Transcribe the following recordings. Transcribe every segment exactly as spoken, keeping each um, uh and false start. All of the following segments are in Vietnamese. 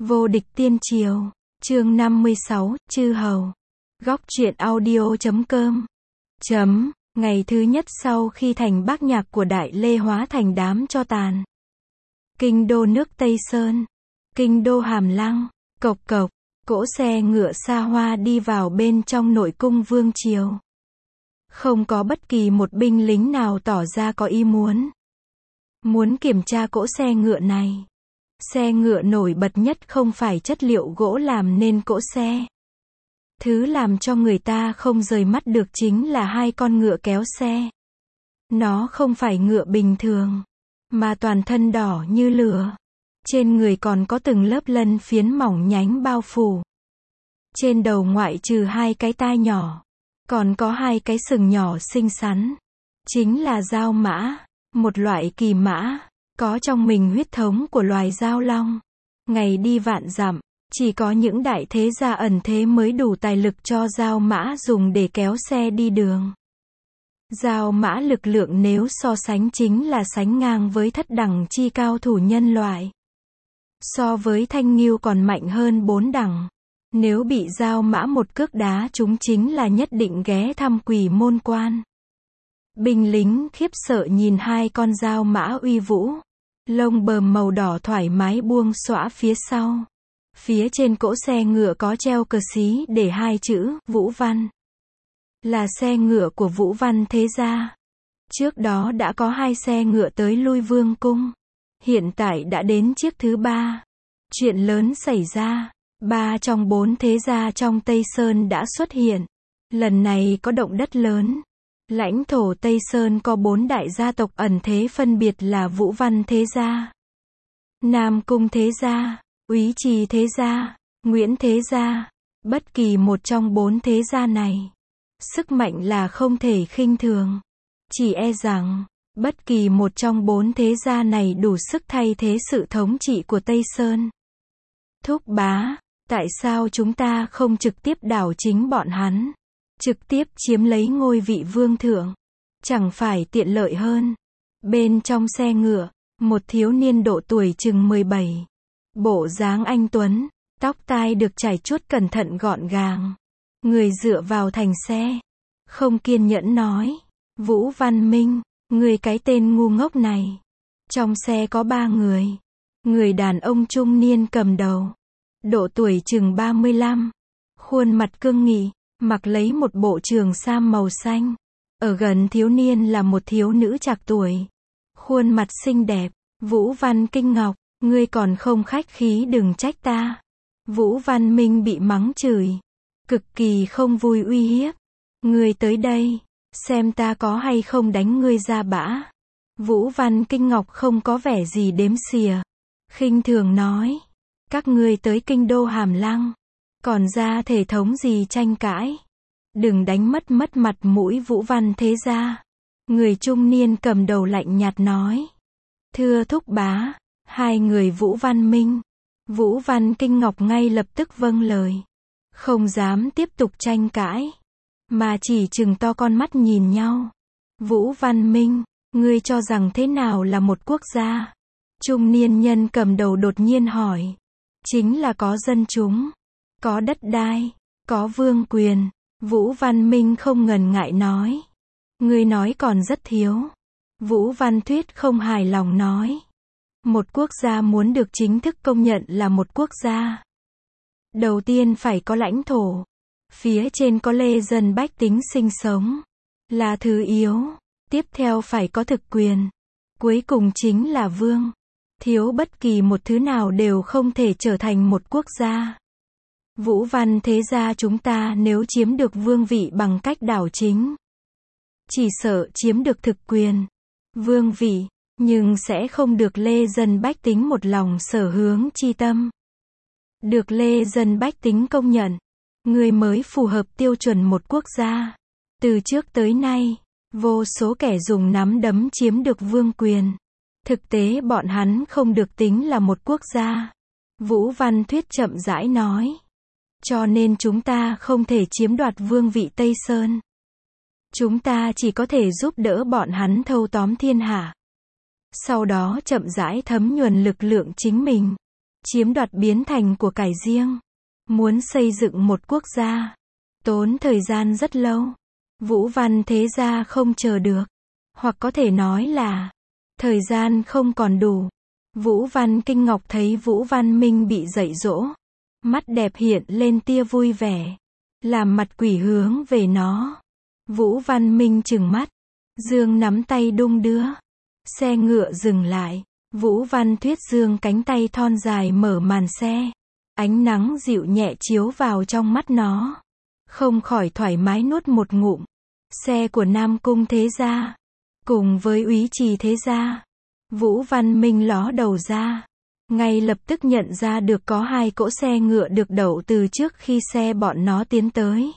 Vô địch tiên triều, chương năm mươi sáu, chư hầu. Góc truyện audio chấm com. Chấm, ngày thứ nhất sau khi thành bác nhạc của Đại Lê hóa thành đám tro tàn. Kinh đô nước Tây Sơn, kinh đô Hàm Lăng, cộc cộc, cỗ xe ngựa xa hoa đi vào bên trong nội cung vương triều. Không có bất kỳ một binh lính nào tỏ ra có ý muốn. Muốn kiểm tra cỗ xe ngựa này. Xe ngựa nổi bật nhất không phải chất liệu gỗ làm nên cỗ xe. Thứ làm cho người ta không rời mắt được chính là hai con ngựa kéo xe. Nó không phải ngựa bình thường, mà toàn thân đỏ như lửa. Trên người còn có từng lớp lân phiến mỏng nhánh bao phủ. Trên đầu ngoại trừ hai cái tai nhỏ, còn có hai cái sừng nhỏ xinh xắn. Chính là dao mã, một loại kỳ mã, có trong mình huyết thống của loài dao long. Ngày đi vạn dặm, chỉ có những đại thế gia ẩn thế mới đủ tài lực cho dao mã dùng để kéo xe đi đường. Dao mã lực lượng nếu so sánh chính là sánh ngang với thất đẳng chi cao thủ nhân loại. So với thanh ngưu còn mạnh hơn bốn đẳng. Nếu bị dao mã một cước đá chúng chính là nhất định ghé thăm quỷ môn quan. Binh lính khiếp sợ nhìn hai con dao mã uy vũ. Lông bờm màu đỏ thoải mái buông xõa phía sau. Phía trên cỗ xe ngựa có treo cờ xí để hai chữ Vũ Văn. Là xe ngựa của Vũ Văn thế gia. Trước đó đã có hai xe ngựa tới lui vương cung. Hiện tại đã đến chiếc thứ ba. Chuyện lớn xảy ra. Ba trong bốn thế gia trong Tây Sơn đã xuất hiện. Lần này có động đất lớn. Lãnh thổ Tây Sơn có bốn đại gia tộc ẩn thế phân biệt là Vũ Văn thế gia, Nam Cung thế gia, Úy Trì thế gia, Nguyễn thế gia. Bất kỳ một trong bốn thế gia này, sức mạnh là không thể khinh thường. Chỉ e rằng, bất kỳ một trong bốn thế gia này đủ sức thay thế sự thống trị của Tây Sơn. Thúc bá, tại sao chúng ta không trực tiếp đảo chính bọn hắn? Trực tiếp chiếm lấy ngôi vị vương thượng, chẳng phải tiện lợi hơn. Bên trong xe ngựa, một thiếu niên độ tuổi chừng mười bảy. Bộ dáng anh tuấn, tóc tai được chải chuốt cẩn thận gọn gàng. Người dựa vào thành xe, không kiên nhẫn nói. Vũ Văn Minh, người cái tên ngu ngốc này. Trong xe có ba người. Người đàn ông trung niên cầm đầu. Độ tuổi chừng ba mươi lăm. Khuôn mặt cương nghị. Mặc lấy một bộ trường sam màu xanh. Ở gần thiếu niên là một thiếu nữ trạc tuổi. Khuôn mặt xinh đẹp. Vũ Văn Kinh Ngọc, ngươi còn không khách khí đừng trách ta. Vũ Văn Minh bị mắng chửi. Cực kỳ không vui uy hiếp. Ngươi tới đây, xem ta có hay không đánh ngươi ra bã. Vũ Văn Kinh Ngọc không có vẻ gì đếm xỉa. Khinh thường nói. Các ngươi tới kinh đô Hàm Lăng. Còn ra thể thống gì tranh cãi. Đừng đánh mất mất mặt mũi Vũ Văn thế gia. Người trung niên cầm đầu lạnh nhạt nói. Thưa thúc bá, hai người Vũ Văn Minh, Vũ Văn Kinh Ngọc ngay lập tức vâng lời. Không dám tiếp tục tranh cãi, mà chỉ trừng to con mắt nhìn nhau. Vũ Văn Minh, ngươi cho rằng thế nào là một quốc gia? Trung niên nhân cầm đầu đột nhiên hỏi. Chính là có dân chúng. Có đất đai, có vương quyền. Vũ Văn Minh không ngần ngại nói. Ngươi nói còn rất thiếu. Vũ Văn Thuyết không hài lòng nói. Một quốc gia muốn được chính thức công nhận là một quốc gia. Đầu tiên phải có lãnh thổ. Phía trên có lê dân bách tính sinh sống. Là thứ yếu. Tiếp theo phải có thực quyền. Cuối cùng chính là vương. Thiếu bất kỳ một thứ nào đều không thể trở thành một quốc gia. Vũ Văn thế gia chúng ta nếu chiếm được vương vị bằng cách đảo chính, chỉ sợ chiếm được thực quyền, vương vị, nhưng sẽ không được lê dân bách tính một lòng sở hướng chi tâm. Được lê dân bách tính công nhận, người mới phù hợp tiêu chuẩn một quốc gia. Từ trước tới nay, vô số kẻ dùng nắm đấm chiếm được vương quyền. Thực tế bọn hắn không được tính là một quốc gia. Vũ Văn Thuyết chậm rãi nói. Cho nên chúng ta không thể chiếm đoạt vương vị Tây Sơn. Chúng ta chỉ có thể giúp đỡ bọn hắn thâu tóm thiên hạ. Sau đó chậm rãi thấm nhuần lực lượng chính mình. chiếm đoạt biến thành của cải riêng, muốn xây dựng một quốc gia, tốn thời gian rất lâu. Vũ Văn Thế Gia không chờ được, hoặc có thể nói là thời gian không còn đủ. Vũ Văn Kinh Ngọc thấy Vũ Văn Minh bị dạy dỗ, mắt đẹp hiện lên tia vui vẻ, làm mặt quỷ hướng về nó. Vũ Văn Minh trừng mắt, giương nắm tay đung đưa, xe ngựa dừng lại. Vũ Văn Thuyết giương cánh tay thon dài mở màn xe, ánh nắng dịu nhẹ chiếu vào trong mắt nó, không khỏi thoải mái nuốt một ngụm. Xe của Nam Cung Thế Gia, cùng với Úy Trì Thế Gia. Vũ Văn Minh ló đầu ra, ngay lập tức nhận ra được có hai cỗ xe ngựa được đậu từ trước khi xe bọn nó tiến tới.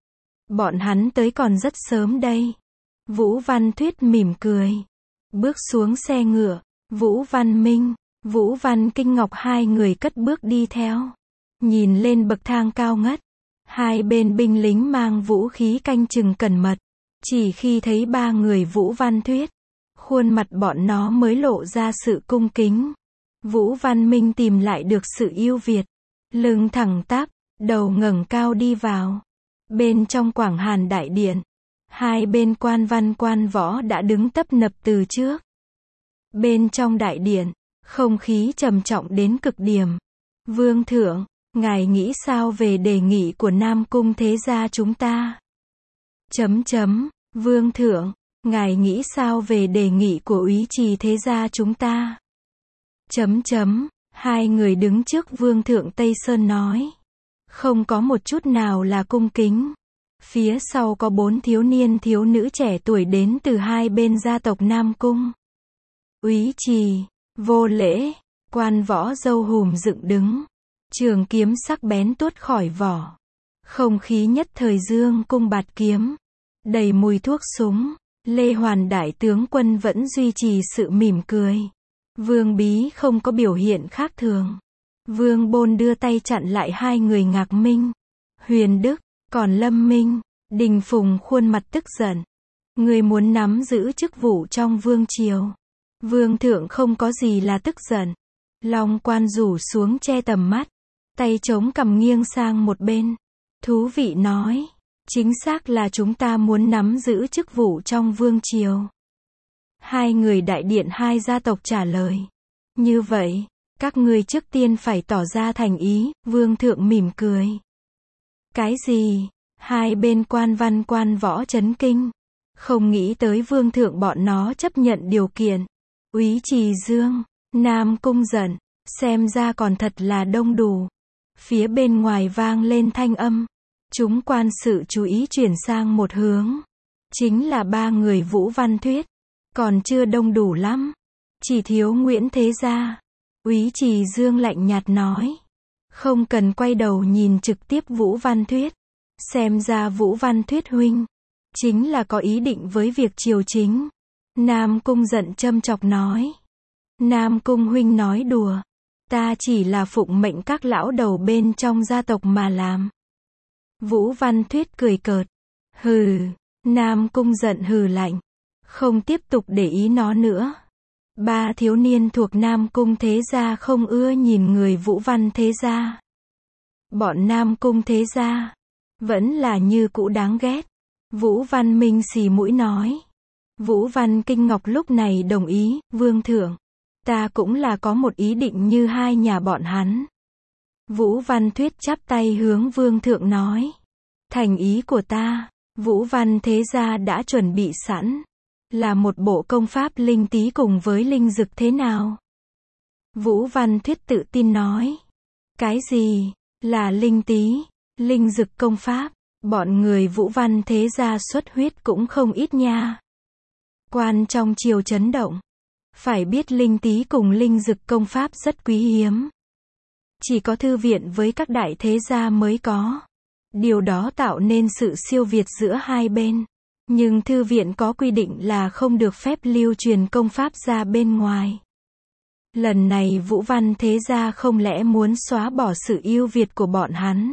Bọn hắn tới còn rất sớm đây. Vũ Văn Thuyết mỉm cười, bước xuống xe ngựa. Vũ Văn Minh, Vũ Văn Kinh Ngọc hai người cất bước đi theo. Nhìn lên bậc thang cao ngất, hai bên binh lính mang vũ khí canh chừng cẩn mật. Chỉ khi thấy ba người Vũ Văn Thuyết, khuôn mặt bọn nó mới lộ ra sự cung kính. Vũ Văn Minh tìm lại được sự ưu việt, lưng thẳng tắp, đầu ngẩng cao đi vào. Bên trong Quảng Hàn Đại Điện, hai bên quan văn quan võ đã đứng tấp nập từ trước. Bên trong đại điện, không khí trầm trọng đến cực điểm. Vương thượng, ngài nghĩ sao về đề nghị của Nam Cung Thế Gia chúng ta? Chấm chấm, Vương thượng, ngài nghĩ sao về đề nghị của Úy Trì Thế Gia chúng ta? Chấm chấm, hai người đứng trước Vương thượng Tây Sơn nói. Không có một chút nào là cung kính. Phía sau có bốn thiếu niên thiếu nữ trẻ tuổi đến từ hai bên gia tộc Nam Cung. Úy Trì, vô lễ, quan võ râu hùm dựng đứng, trường kiếm sắc bén tuốt khỏi vỏ. Không khí nhất thời dương cung bạt kiếm, đầy mùi thuốc súng. Lê Hoàn đại tướng quân vẫn duy trì sự mỉm cười. Vương Bí không có biểu hiện khác thường. Vương Bôn đưa tay chặn lại hai người Ngạc Minh, Huyền Đức, còn Lâm Minh, Đình Phùng khuôn mặt tức giận. Người muốn nắm giữ chức vụ trong vương triều. Vương thượng không có gì là tức giận. Long Quan rủ xuống che tầm mắt, tay chống cằm nghiêng sang một bên. Thú vị nói, chính xác là chúng ta muốn nắm giữ chức vụ trong vương triều. Hai người đại điện hai gia tộc trả lời. Như vậy, các ngươi trước tiên phải tỏ ra thành ý. Vương thượng mỉm cười. Cái gì? Hai bên quan văn quan võ chấn kinh. Không nghĩ tới vương thượng bọn nó chấp nhận điều kiện. Úy Trì Dương, Nam Cung giận, xem ra còn thật là đông đủ. Phía bên ngoài vang lên thanh âm. Chúng quan sự chú ý chuyển sang một hướng. Chính là ba người Vũ Văn Thuyết. Còn chưa đông đủ lắm. Chỉ thiếu Nguyễn Thế Gia. Úy Trì Dương lạnh nhạt nói. Không cần quay đầu nhìn trực tiếp Vũ Văn Thuyết. Xem ra Vũ Văn Thuyết huynh chính là có ý định với việc triều chính. Nam Cung giận châm chọc nói. Nam Cung huynh nói đùa. Ta chỉ là phụng mệnh các lão đầu bên trong gia tộc mà làm. Vũ Văn Thuyết cười cợt. Hừ. Nam Cung giận hừ lạnh. Không tiếp tục để ý nó nữa. Ba thiếu niên thuộc Nam Cung Thế Gia không ưa nhìn người Vũ Văn Thế Gia. Bọn Nam Cung Thế Gia vẫn là như cũ đáng ghét. Vũ Văn Minh xì mũi nói. Vũ Văn Kinh Ngọc lúc này đồng ý. Vương thượng, ta cũng là có một ý định như hai nhà bọn hắn. Vũ Văn Thuyết chắp tay hướng vương thượng nói. Thành ý của ta, Vũ Văn Thế Gia đã chuẩn bị sẵn. Là một bộ công pháp linh tý cùng với linh dực thế nào? Vũ Văn Thuyết tự tin nói. Cái gì là linh tý, linh dực công pháp? Bọn người Vũ Văn Thế Gia xuất huyết cũng không ít nha. Quan trong triều chấn động. Phải biết linh tý cùng linh dực công pháp rất quý hiếm. Chỉ có thư viện với các đại thế gia mới có. Điều đó tạo nên sự siêu việt giữa hai bên. Nhưng thư viện có quy định là không được phép lưu truyền công pháp ra bên ngoài. Lần này Vũ Văn Thế Gia không lẽ muốn xóa bỏ sự ưu việt của bọn hắn?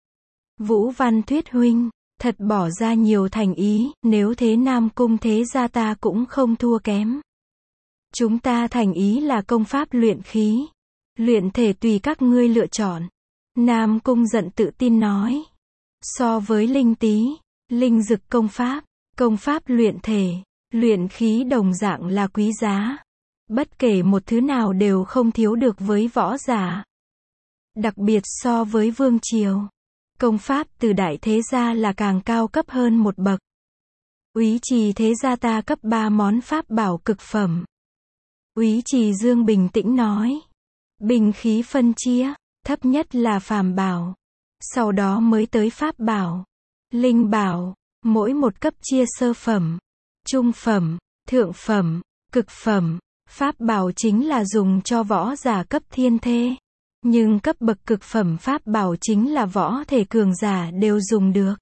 Vũ Văn Thuyết huynh, thật bỏ ra nhiều thành ý, nếu thế Nam Cung Thế Gia ta cũng không thua kém. Chúng ta thành ý là công pháp luyện khí. Luyện thể tùy các ngươi lựa chọn. Nam Cung Giận tự tin nói. So với linh tý, linh dực công pháp, công pháp luyện thể, luyện khí đồng dạng là quý giá. Bất kể một thứ nào đều không thiếu được với võ giả. Đặc biệt so với vương triều, công pháp từ đại thế gia là càng cao cấp hơn một bậc. Úy Trì thế gia ta cấp ba món pháp bảo cực phẩm. Úy Trì Dương bình tĩnh nói. Binh khí phân chia, thấp nhất là phàm bảo, sau đó mới tới pháp bảo, linh bảo, mỗi một cấp chia sơ phẩm, trung phẩm, thượng phẩm, cực phẩm. Pháp bảo chính là dùng cho võ giả cấp thiên thê, nhưng cấp bậc cực phẩm pháp bảo chính là võ thể cường giả đều dùng được.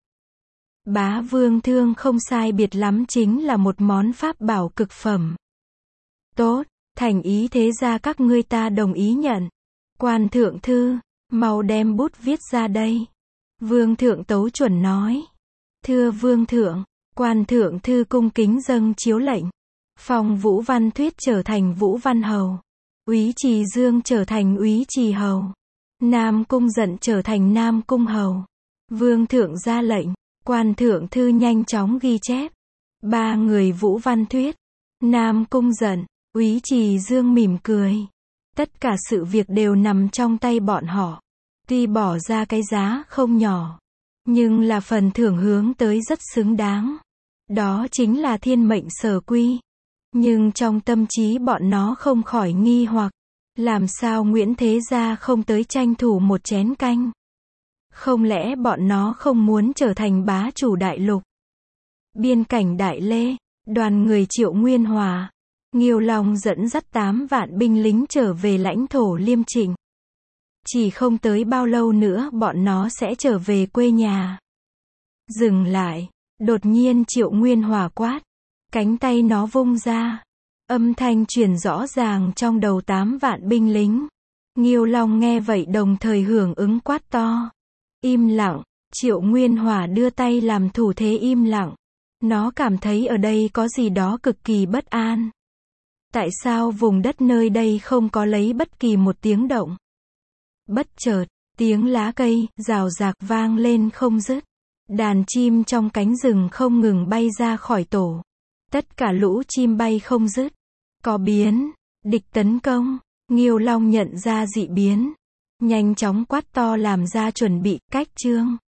Bá Vương Thương không sai biệt lắm chính là một món pháp bảo cực phẩm. Tốt, thành ý thế gia các ngươi ta đồng ý nhận. Quan thượng thư, mau đem bút viết ra đây. Vương thượng tấu chuẩn nói. Thưa vương thượng, quan thượng thư cung kính dâng chiếu lệnh. Phong Vũ Văn Thuyết trở thành Vũ Văn Hầu. Úy Trì Dương trở thành Úy Trì Hầu. Nam Cung Giận trở thành Nam Cung Hầu. Vương thượng ra lệnh, quan thượng thư nhanh chóng ghi chép. Ba người Vũ Văn Thuyết, Nam Cung Giận, Úy Trì Dương mỉm cười. Tất cả sự việc đều nằm trong tay bọn họ. Tuy bỏ ra cái giá không nhỏ, nhưng là phần thưởng hướng tới rất xứng đáng. Đó chính là thiên mệnh sở quy. Nhưng trong tâm trí bọn nó không khỏi nghi hoặc, làm sao Nguyễn Thế Gia không tới tranh thủ một chén canh? Không lẽ bọn nó không muốn trở thành bá chủ đại lục? Biên cảnh Đại Lê, đoàn người Triệu Nguyên Hòa, Nghiêu Long dẫn dắt tám vạn binh lính trở về lãnh thổ Liêm Trịnh. Chỉ không tới bao lâu nữa bọn nó sẽ trở về quê nhà. Dừng lại, đột nhiên Triệu Nguyên Hòa quát. Cánh tay nó vung ra. Âm thanh truyền rõ ràng trong đầu tám vạn binh lính. Nghiêu Long nghe vậy đồng thời hưởng ứng quát to. Im lặng, Triệu Nguyên Hòa đưa tay làm thủ thế im lặng. Nó cảm thấy ở đây có gì đó cực kỳ bất an. Tại sao vùng đất nơi đây không có lấy bất kỳ một tiếng động? Bất chợt, tiếng lá cây, rào rạc vang lên không dứt. Đàn chim trong cánh rừng không ngừng bay ra khỏi tổ. Tất cả lũ chim bay không dứt. Có biến, địch tấn công. Nghiêu Long nhận ra dị biến. Nhanh chóng quát to làm ra chuẩn bị, cách chương.